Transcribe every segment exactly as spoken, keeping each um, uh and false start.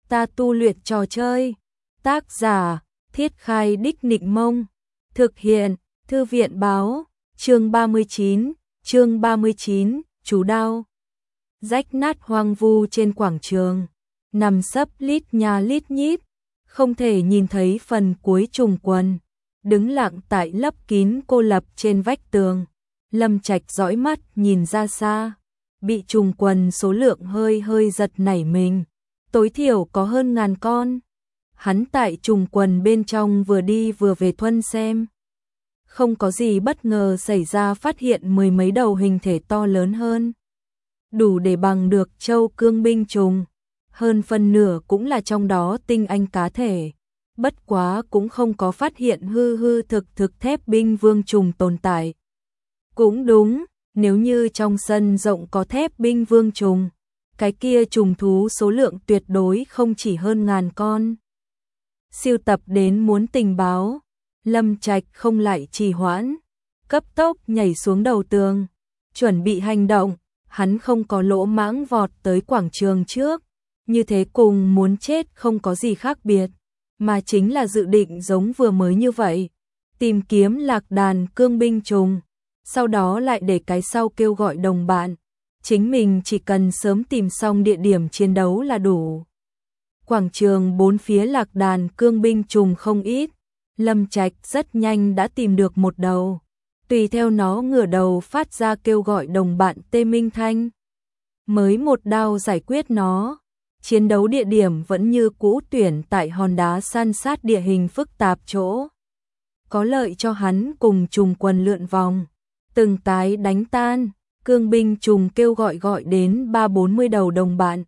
ta tu luyện trò chơi. Tác giả, Thiết Khai Đích Nịnh Mông. Thực hiện, Thư viện Báo. Chương ba mươi chín, chương ba mươi chín, chú đao. Rách nát hoang vu trên quảng trường, nằm sấp lít nha lít nhít, không thể nhìn thấy phần cuối trùng quần, đứng lặng tại lấp kín cô lập trên vách tường. Lâm Trạch dõi mắt nhìn ra xa, bị trùng quần số lượng hơi hơi giật nảy mình, tối thiểu có hơn ngàn con. Hắn tại trùng quần bên trong vừa đi vừa về thuân xem. Không có gì bất ngờ xảy ra, phát hiện mười mấy đầu hình thể to lớn hơn, đủ để bằng được châu cương binh trùng, hơn phân nửa cũng là trong đó tinh anh cá thể. Bất quá cũng không có phát hiện hư hư thực thực thép binh vương trùng tồn tại. Cũng đúng, nếu như trong sân rộng có thép binh vương trùng, cái kia trùng thú số lượng tuyệt đối không chỉ hơn ngàn con. Siêu tập đến muốn tình báo, Lâm Trạch không lại trì hoãn, cấp tốc nhảy xuống đầu tường, chuẩn bị hành động. Hắn không có lỗ mãng vọt tới quảng trường trước, như thế cùng muốn chết không có gì khác biệt, mà chính là dự định giống vừa mới như vậy, tìm kiếm lạc đàn cương binh trùng, sau đó lại để cái sau kêu gọi đồng bạn, chính mình chỉ cần sớm tìm xong địa điểm chiến đấu là đủ. Quảng trường bốn phía lạc đàn cương binh trùng không ít, Lâm Trạch rất nhanh đã tìm được một đầu, tùy theo nó ngửa đầu phát ra kêu gọi đồng bạn tê minh thanh. Mới một đao giải quyết nó, chiến đấu địa điểm vẫn như cũ tuyển tại hòn đá san sát địa hình phức tạp chỗ, có lợi cho hắn cùng trùng quần lượn vòng, từng tái đánh tan, cương binh trùng kêu gọi gọi đến ba bốn mươi đầu đồng bạn.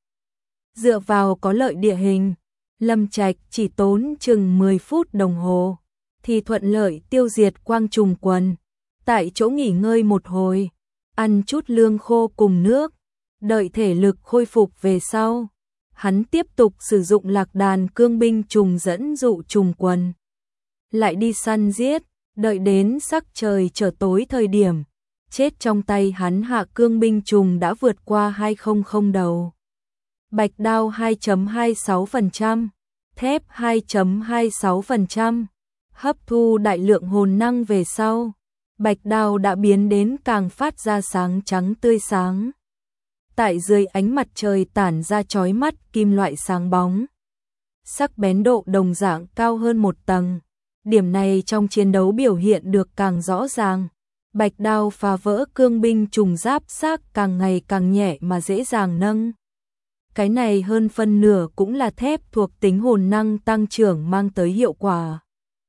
Dựa vào có lợi địa hình, Lâm Trạch chỉ tốn chừng mười phút đồng hồ, thì thuận lợi tiêu diệt quang trùng quần. Tại chỗ nghỉ ngơi một hồi, ăn chút lương khô cùng nước, đợi thể lực khôi phục về sau, hắn tiếp tục sử dụng lạc đàn cương binh trùng dẫn dụ trùng quần. Lại đi săn giết, đợi đến sắc trời trở tối thời điểm, chết trong tay hắn hạ cương binh trùng đã vượt qua hai trăm đầu. Bạch đao hai phẩy hai mươi sáu phần trăm, thép hai phẩy hai mươi sáu phần trăm, hấp thu đại lượng hồn năng về sau, bạch đao đã biến đến càng phát ra sáng trắng tươi sáng. Tại dưới ánh mặt trời tản ra chói mắt kim loại sáng bóng, sắc bén độ đồng dạng cao hơn một tầng. Điểm này trong chiến đấu biểu hiện được càng rõ ràng. Bạch đao phá vỡ cương binh trùng giáp xác càng ngày càng nhẹ mà dễ dàng nâng. Cái này hơn phân nửa cũng là thép thuộc tính hồn năng tăng trưởng mang tới hiệu quả.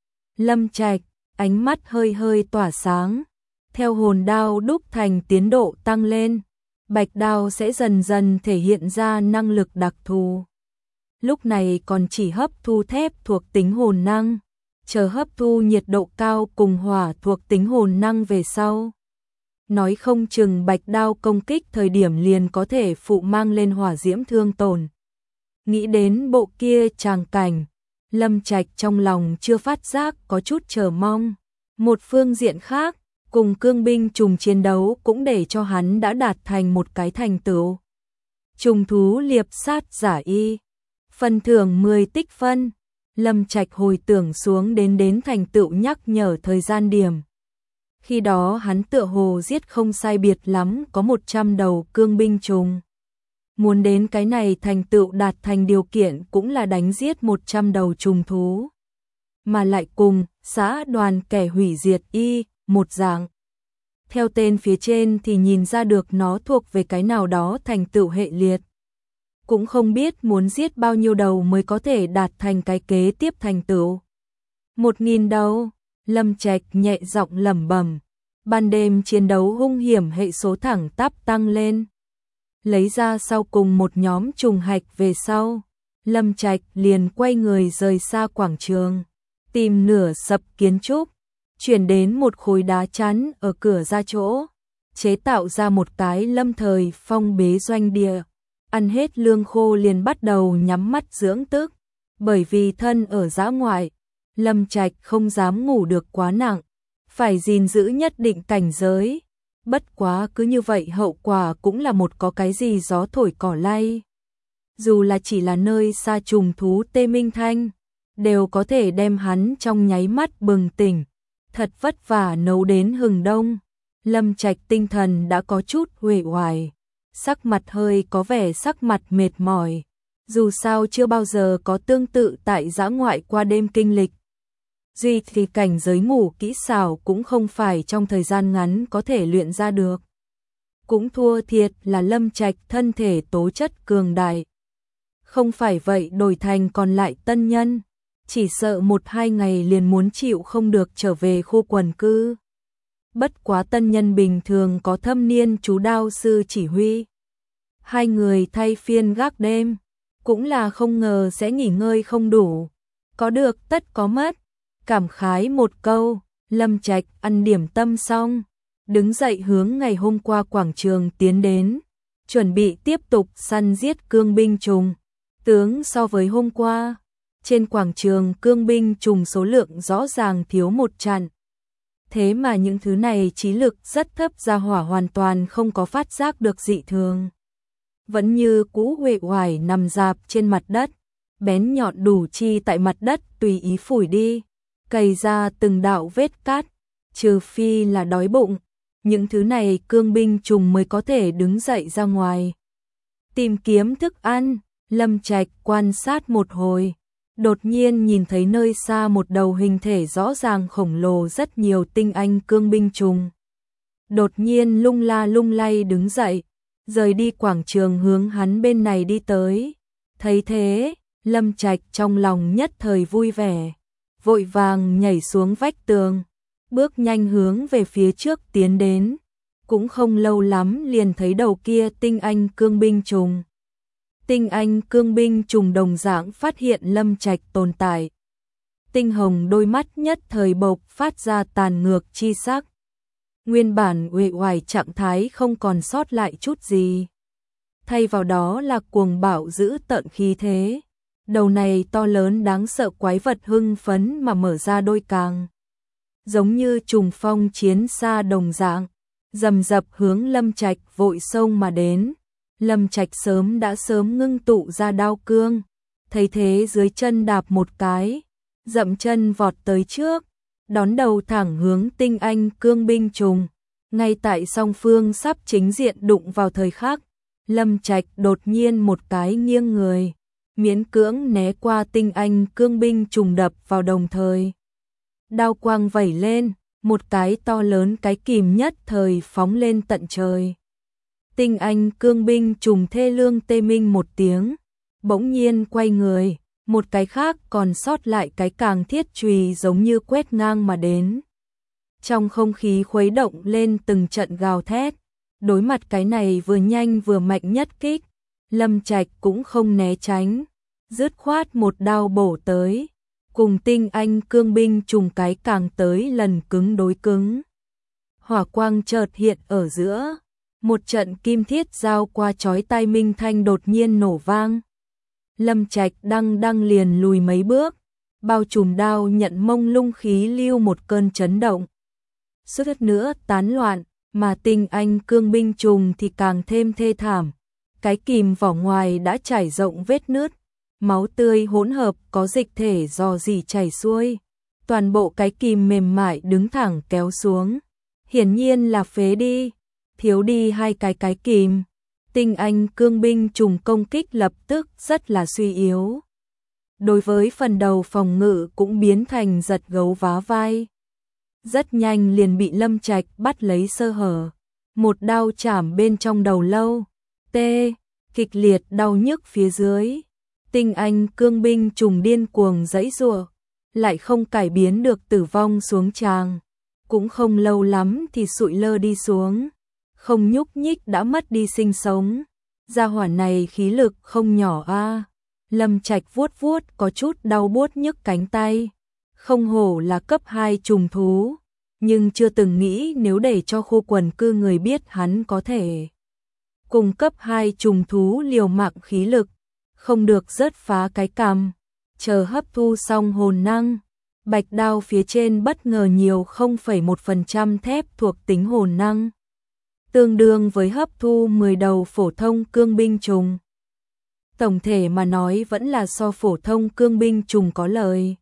Lâm Trạch, ánh mắt hơi hơi tỏa sáng, theo hồn đao đúc thành tiến độ tăng lên, bạch đao sẽ dần dần thể hiện ra năng lực đặc thù. Lúc này còn chỉ hấp thu thép thuộc tính hồn năng, chờ hấp thu nhiệt độ cao cùng hỏa thuộc tính hồn năng về sau, nói không chừng bạch đao công kích thời điểm liền có thể phụ mang lên hỏa diễm thương tổn. Nghĩ đến bộ kia tràng cảnh, Lâm Trạch trong lòng chưa phát giác có chút chờ mong. Một phương diện khác, cùng cương binh trùng chiến đấu cũng để cho hắn đã đạt thành một cái thành tựu. Trùng thú liệp sát giả y, phần thưởng mười tích phân. Lâm Trạch hồi tưởng xuống đến đến thành tựu nhắc nhở thời gian điểm. Khi đó hắn tựa hồ giết không sai biệt lắm có một trăm đầu cương binh trùng. Muốn đến cái này thành tựu đạt thành điều kiện cũng là đánh giết một trăm đầu trùng thú. Mà lại cùng xã đoàn kẻ hủy diệt y, một dạng. Theo tên phía trên thì nhìn ra được nó thuộc về cái nào đó thành tựu hệ liệt. Cũng không biết muốn giết bao nhiêu đầu mới có thể đạt thành cái kế tiếp thành tựu. Một nghìn đầu, Lâm Trạch nhẹ giọng lẩm bẩm. Ban đêm chiến đấu hung hiểm hệ số thẳng tắp tăng lên. Lấy ra sau cùng một nhóm trùng hạch về sau, Lâm Trạch liền quay người rời xa quảng trường, tìm nửa sập kiến trúc, chuyển đến một khối đá chắn ở cửa ra chỗ, chế tạo ra một cái lâm thời phong bế doanh địa. Ăn hết lương khô liền bắt đầu nhắm mắt dưỡng tức, bởi vì thân ở dã ngoại, Lâm Trạch không dám ngủ được quá nặng, phải gìn giữ nhất định cảnh giới. Bất quá cứ như vậy hậu quả cũng là một có cái gì gió thổi cỏ lay. dù là chỉ là nơi xa trùng thú Tê Minh Thanh, đều có thể đem hắn trong nháy mắt bừng tỉnh, thật vất vả nấu đến hừng đông. Lâm Trạch tinh thần đã có chút uể oải, sắc mặt hơi có vẻ sắc mặt mệt mỏi, dù sao chưa bao giờ có tương tự tại dã ngoại qua đêm kinh lịch. Duy thì cảnh giới ngủ kỹ xảo cũng không phải trong thời gian ngắn có thể luyện ra được. Cũng thua thiệt là Lâm Trạch thân thể tố chất cường đại. Không phải vậy đổi thành còn lại tân nhân, chỉ sợ một hai ngày liền muốn chịu không được trở về khu quần cư. Bất quá tân nhân bình thường có thâm niên chú đao sư chỉ huy. Hai người thay phiên gác đêm, cũng là không ngờ sẽ nghỉ ngơi không đủ. Có được tất có mất. Cảm khái một câu, Lâm Trạch ăn điểm tâm xong, đứng dậy hướng ngày hôm qua quảng trường tiến đến, chuẩn bị tiếp tục săn giết cương binh trùng. Tướng so với hôm qua, trên quảng trường cương binh trùng số lượng rõ ràng thiếu một trận. Thế mà những thứ này trí lực rất thấp gia hỏa hoàn toàn không có phát giác được dị thường. Vẫn như cũ uể oải nằm rạp trên mặt đất, bén nhọn đủ chi tại mặt đất tùy ý phủi đi, cày ra từng đạo vết cát, trừ phi là đói bụng, những thứ này cương binh trùng mới có thể đứng dậy ra ngoài. Tìm kiếm thức ăn, Lâm Trạch quan sát một hồi, đột nhiên nhìn thấy nơi xa một đầu hình thể rõ ràng khổng lồ rất nhiều tinh anh cương binh trùng. Đột nhiên lung la lung lay đứng dậy, rời đi quảng trường hướng hắn bên này đi tới. Thấy thế, Lâm Trạch trong lòng nhất thời vui vẻ, vội vàng nhảy xuống vách tường, bước nhanh hướng về phía trước tiến đến. Cũng không lâu lắm liền thấy đầu kia tinh anh cương binh trùng. Tinh anh cương binh trùng đồng dạng phát hiện Lâm Trạch tồn tại. Tinh hồng đôi mắt nhất thời bộc phát ra tàn ngược chi sắc. Nguyên bản uể oải trạng thái không còn sót lại chút gì. Thay vào đó là cuồng bạo dữ tợn khí thế. Đầu này to lớn đáng sợ quái vật hưng phấn mà mở ra đôi càng. Giống như trùng phong chiến xa đồng dạng, rầm rập hướng Lâm Trạch vội xông mà đến. Lâm Trạch sớm đã sớm ngưng tụ ra đao cương, thấy thế dưới chân đạp một cái, dậm chân vọt tới trước, đón đầu thẳng hướng tinh anh cương binh trùng. Ngay tại song phương sắp chính diện đụng vào thời khắc, Lâm Trạch đột nhiên một cái nghiêng người, miễn cưỡng né qua tinh anh cương binh trùng đập vào đồng thời. Đao quang vẩy lên, một cái to lớn cái kìm nhất thời phóng lên tận trời. Tinh anh cương binh trùng thê lương tê minh một tiếng, bỗng nhiên quay người, một cái khác còn sót lại cái càng thiết chùy giống như quét ngang mà đến. Trong không khí khuấy động lên từng trận gào thét, đối mặt cái này vừa nhanh vừa mạnh nhất kích, Lâm Trạch cũng không né tránh, dứt khoát một đao bổ tới, cùng tinh anh cương binh trùng cái càng tới lần cứng đối cứng. Hỏa quang chợt hiện ở giữa, một trận kim thiết giao qua chói tai minh thanh đột nhiên nổ vang. Lâm Trạch đăng đăng liền lùi mấy bước, bao trùm đao nhận mông lung khí lưu một cơn chấn động. Suýt nữa tán loạn, mà tinh anh cương binh trùng thì càng thêm thê thảm. Cái kìm vỏ ngoài đã trải rộng vết nứt, máu tươi hỗn hợp có dịch thể dò dỉ chảy xuôi. Toàn bộ cái kìm mềm mại đứng thẳng kéo xuống, hiển nhiên là phế đi, thiếu đi hai cái cái kìm. Tinh anh cương binh trùng công kích lập tức rất là suy yếu. Đối với phần đầu phòng ngự cũng biến thành giật gấu vá vai. Rất nhanh liền bị Lâm Trạch bắt lấy sơ hở. Một đao chảm bên trong đầu lâu. Tê, kịch liệt đau nhức phía dưới. Tinh anh cương binh trùng điên cuồng giãy giụa, lại không cải biến được tử vong xuống tràng. Cũng không lâu lắm thì sụi lơ đi xuống. Không nhúc nhích đã mất đi sinh sống. Gia hỏa này khí lực không nhỏ a. À. Lâm Trạch vuốt vuốt có chút đau buốt nhức cánh tay. Không hổ là cấp hai trùng thú, nhưng chưa từng nghĩ nếu để cho khu quần cư người biết hắn có thể cùng cấp hai trùng thú liều mạng khí lực, không được rớt phá cái cằm. Chờ hấp thu xong hồn năng, bạch đao phía trên bất ngờ nhiều không phẩy một phần trăm thép thuộc tính hồn năng, tương đương với hấp thu mười đầu phổ thông cương binh trùng. Tổng thể mà nói vẫn là so phổ thông cương binh trùng có lời.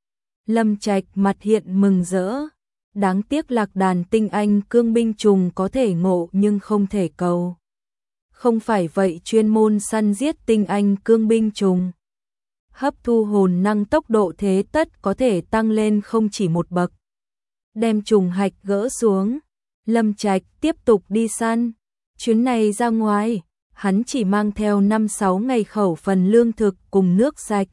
Lâm Trạch mặt hiện mừng rỡ. Đáng tiếc lạc đàn tinh anh cương binh trùng có thể ngộ nhưng không thể cầu. Không phải vậy chuyên môn săn giết tinh anh cương binh trùng. Hấp thu hồn năng tốc độ thế tất có thể tăng lên không chỉ một bậc. Đem trùng hạch gỡ xuống, Lâm Trạch tiếp tục đi săn. Chuyến này ra ngoài, hắn chỉ mang theo năm sáu ngày khẩu phần lương thực cùng nước sạch.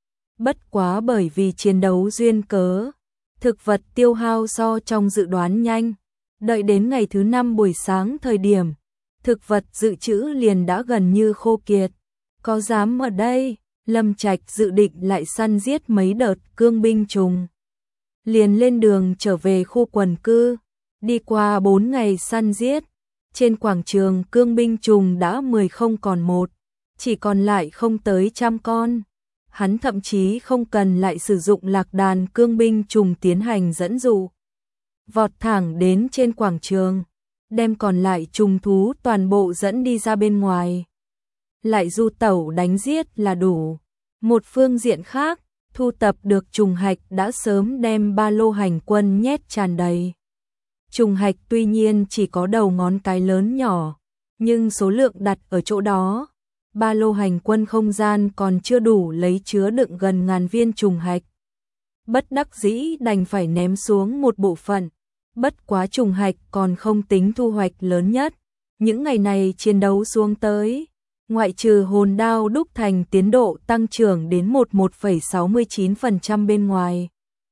Bất quá bởi vì chiến đấu duyên cớ, thực vật tiêu hao so trong dự đoán nhanh. Đợi đến ngày thứ năm buổi sáng thời điểm, thực vật dự trữ liền đã gần như khô kiệt. Có dám ở đây, Lâm Trạch dự định lại săn giết mấy đợt cương binh trùng. Liền lên đường trở về khu quần cư, đi qua bốn ngày săn giết. Trên quảng trường cương binh trùng đã mười không còn một, chỉ còn lại không tới trăm con. Hắn thậm chí không cần lại sử dụng lạc đàn cương binh trùng tiến hành dẫn dụ. Vọt thẳng đến trên quảng trường, đem còn lại trùng thú toàn bộ dẫn đi ra bên ngoài. Lại du tẩu đánh giết là đủ. Một phương diện khác, thu tập được trùng hạch đã sớm đem ba lô hành quân nhét tràn đầy. Trùng hạch tuy nhiên chỉ có đầu ngón cái lớn nhỏ, nhưng số lượng đặt ở chỗ đó, ba lô hành quân không gian còn chưa đủ lấy chứa đựng gần ngàn viên trùng hạch. Bất đắc dĩ đành phải ném xuống một bộ phận, bất quá trùng hạch còn không tính thu hoạch lớn nhất. Những ngày này chiến đấu xuống tới, ngoại trừ hồn đao đúc thành tiến độ tăng trưởng đến mười một phẩy sáu mươi chín phần trăm bên ngoài.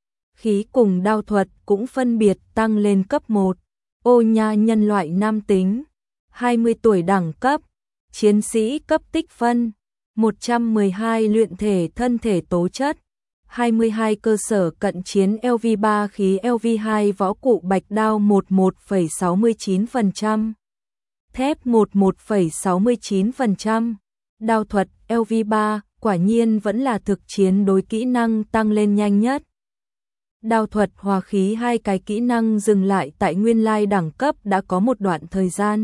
Khí cùng đao thuật cũng phân biệt tăng lên cấp một. Ô nha nhân loại nam tính, hai mươi tuổi đẳng cấp, chiến sĩ cấp tích phân, một trăm mười hai luyện thể thân thể tố chất, hai mươi hai cơ sở cận chiến L V ba khí L V hai võ cụ bạch đao mười một phẩy sáu mươi chín phần trăm, thép mười một phẩy sáu mươi chín phần trăm, đao thuật L V ba quả nhiên vẫn là thực chiến đối kỹ năng tăng lên nhanh nhất. Đao thuật hòa khí hai cái kỹ năng dừng lại tại nguyên lai đẳng cấp đã có một đoạn thời gian.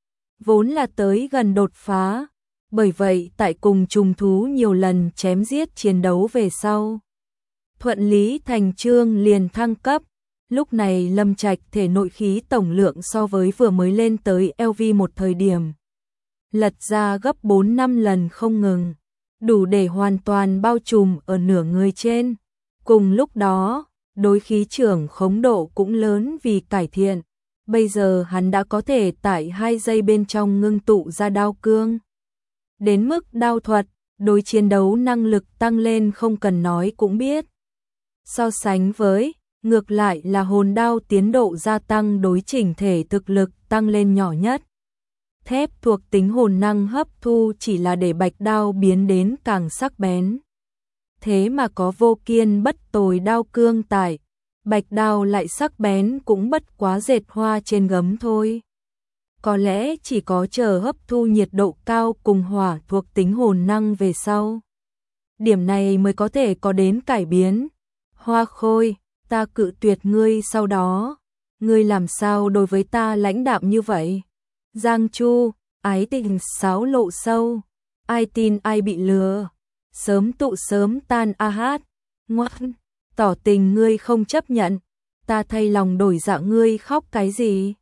Vốn là tới gần đột phá, bởi vậy tại cùng trùng thú nhiều lần chém giết chiến đấu về sau. Thuận lý thành chương liền thăng cấp, lúc này Lâm Trạch thể nội khí tổng lượng so với vừa mới lên tới L V một thời điểm. Lật ra gấp bốn năm lần không ngừng, đủ để hoàn toàn bao trùm ở nửa người trên. Cùng lúc đó, đối khí trưởng khống độ cũng lớn vì cải thiện. Bây giờ hắn đã có thể tại hai giây bên trong ngưng tụ ra đao cương. Đến mức đao thuật, đối chiến đấu năng lực tăng lên không cần nói cũng biết. So sánh với, ngược lại là hồn đao tiến độ gia tăng đối chỉnh thể thực lực tăng lên nhỏ nhất. Thép thuộc tính hồn năng hấp thu chỉ là để bạch đao biến đến càng sắc bén. Thế mà có vô kiên bất tồi đao cương tại, bạch đao lại sắc bén cũng bất quá dệt hoa trên gấm thôi. Có lẽ chỉ có chờ hấp thu nhiệt độ cao cùng hỏa thuộc tính hồn năng về sau. Điểm này mới có thể có đến cải biến. Hoa Khôi, ta cự tuyệt ngươi sau đó. Ngươi làm sao đối với ta lãnh đạm như vậy? Giang Chu, ái tình sáo lộ sâu. Ai tin ai bị lừa. Sớm tụ sớm tan a hát. Ngoan, tỏ tình ngươi không chấp nhận. Ta thay lòng đổi dạ ngươi khóc cái gì?